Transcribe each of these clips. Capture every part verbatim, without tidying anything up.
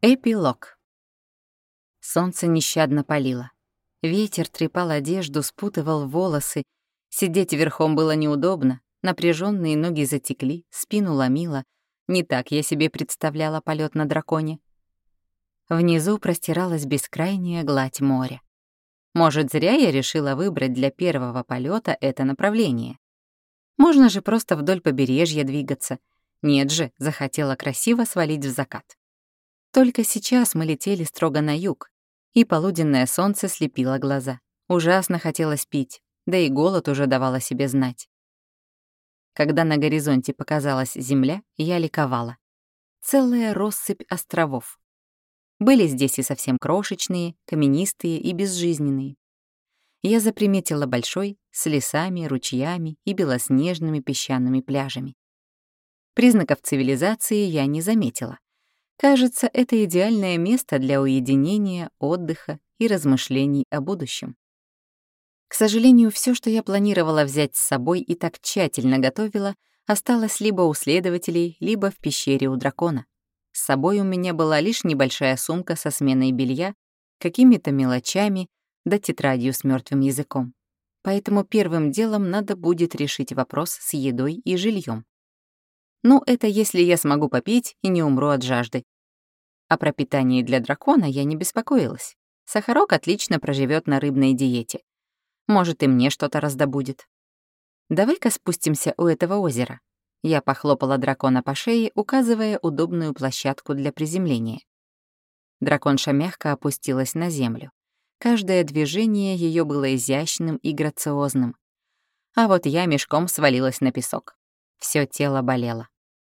Эпилог. Солнце нещадно палило. Ветер трепал одежду, спутывал волосы. Сидеть верхом было неудобно, напряженные ноги затекли, спину ломило. Не так я себе представляла полет на драконе. Внизу простиралась бескрайняя гладь моря. Может, зря я решила выбрать для первого полета это направление. Можно же просто вдоль побережья двигаться. Нет же, захотела красиво свалить в закат. Только сейчас мы летели строго на юг, и полуденное солнце слепило глаза. Ужасно хотелось пить, да и голод уже давал о себе знать. Когда на горизонте показалась земля, я ликовала. Целая россыпь островов. Были здесь и совсем крошечные, каменистые и безжизненные. Я заприметила большой, с лесами, ручьями и белоснежными песчаными пляжами. Признаков цивилизации я не заметила. Кажется, это идеальное место для уединения, отдыха и размышлений о будущем. К сожалению, все, что я планировала взять с собой и так тщательно готовила, осталось либо у следователей, либо в пещере у дракона. С собой у меня была лишь небольшая сумка со сменой белья, какими-то мелочами да тетрадью с мертвым языком. Поэтому первым делом надо будет решить вопрос с едой и жильем. Ну, это если я смогу попить и не умру от жажды. О пропитании для дракона я не беспокоилась. Сахарок отлично проживет на рыбной диете. Может, и мне что-то раздобудет. Давай-ка спустимся у этого озера. Я похлопала дракона по шее, указывая удобную площадку для приземления. Драконша мягко опустилась на землю. Каждое движение ее было изящным и грациозным. А вот я мешком свалилась на песок. Всё тело болело.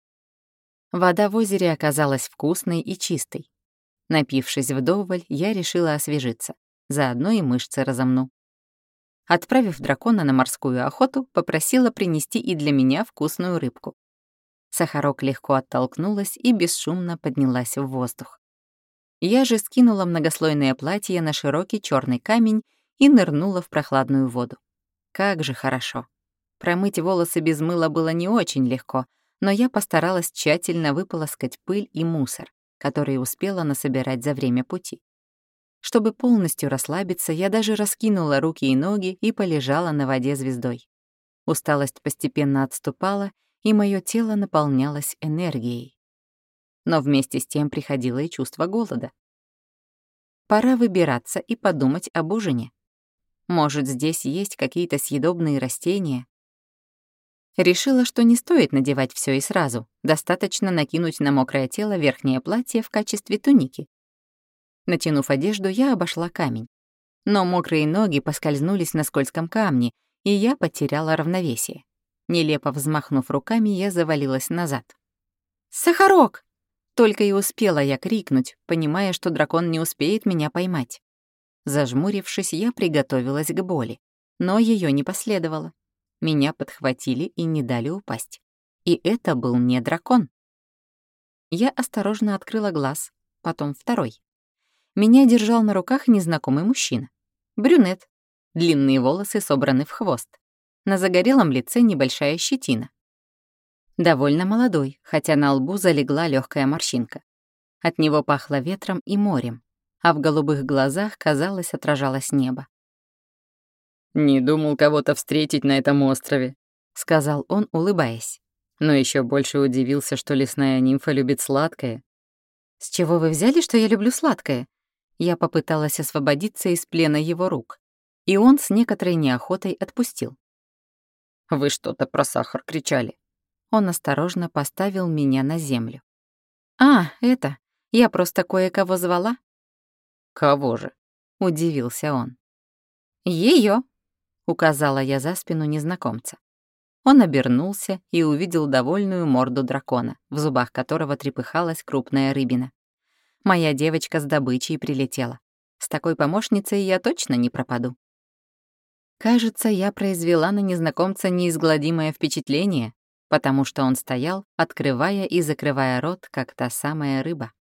Вода в озере оказалась вкусной и чистой. Напившись вдоволь, я решила освежиться. Заодно и мышцы разомну. Отправив дракона на морскую охоту, попросила принести и для меня вкусную рыбку. Сахарок легко оттолкнулась и бесшумно поднялась в воздух. Я же скинула многослойное платье на широкий черный камень и нырнула в прохладную воду. Как же хорошо. Промыть волосы без мыла было не очень легко, но я постаралась тщательно выполоскать пыль и мусор, который успела насобирать за время пути. Чтобы полностью расслабиться, я даже раскинула руки и ноги и полежала на воде звездой. Усталость постепенно отступала, и мое тело наполнялось энергией. Но вместе с тем приходило и чувство голода. Пора выбираться и подумать об ужине. Может, здесь есть какие-то съедобные растения? Решила, что не стоит надевать все и сразу, достаточно накинуть на мокрое тело верхнее платье в качестве туники. Натянув одежду, я обошла камень. Но мокрые ноги поскользнулись на скользком камне, и я потеряла равновесие. Нелепо взмахнув руками, я завалилась назад. «Сахарок!» Только и успела я крикнуть, понимая, что дракон не успеет меня поймать. Зажмурившись, я приготовилась к боли, но ее не последовало. Меня подхватили и не дали упасть. И это был не дракон. Я осторожно открыла глаз, потом второй. Меня держал на руках незнакомый мужчина. Брюнет. Длинные волосы собраны в хвост. На загорелом лице небольшая щетина. Довольно молодой, хотя на лбу залегла легкая морщинка. От него пахло ветром и морем, а в голубых глазах, казалось, отражалось небо. «Не думал кого-то встретить на этом острове», — сказал он, улыбаясь. Но еще больше удивился, что лесная нимфа любит сладкое. «С чего вы взяли, что я люблю сладкое?» Я попыталась освободиться из плена его рук, и он с некоторой неохотой отпустил. «Вы что-то про сахар кричали». Он осторожно поставил меня на землю. «А, это, я просто кое-кого звала». «Кого же?» — удивился он. «Её», — указала я за спину незнакомца. Он обернулся и увидел довольную морду дракона, в зубах которого трепыхалась крупная рыбина. Моя девочка с добычей прилетела. С такой помощницей я точно не пропаду. Кажется, я произвела на незнакомца неизгладимое впечатление, потому что он стоял, открывая и закрывая рот, как та самая рыба.